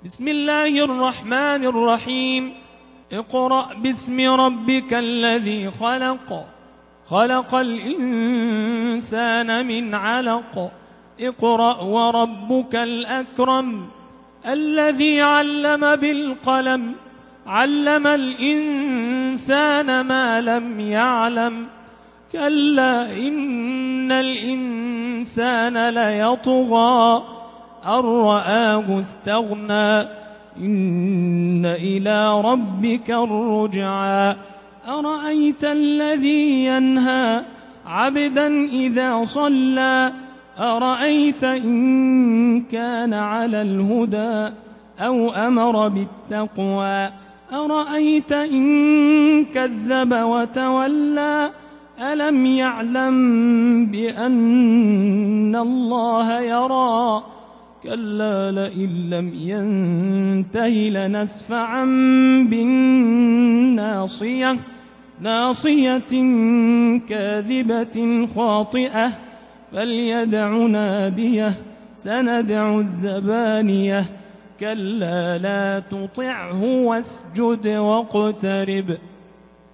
بسم الله الرحمن الرحيم. اقرأ باسم ربك الذي خلق، خلق الإنسان من علق. اقرأ وربك الأكرم الذي علم بالقلم، علم الإنسان ما لم يعلم. كلا إن الإنسان ليطغى أن رآه استغنى، إن إلى ربك الرجعى. أرأيت الذي ينهى عبدا إذا صلى، أرأيت إن كان على الهدى أو أمر بالتقوى، أرأيت إن كذب وتولى. ألم يعلم بأن الله يرى، كلا لئن لم ينته لنسفعا بالناصية، ناصية كاذبة خاطئة، فليدع ناديه سندع الزبانية. كلا لا تطعه واسجد واقترب.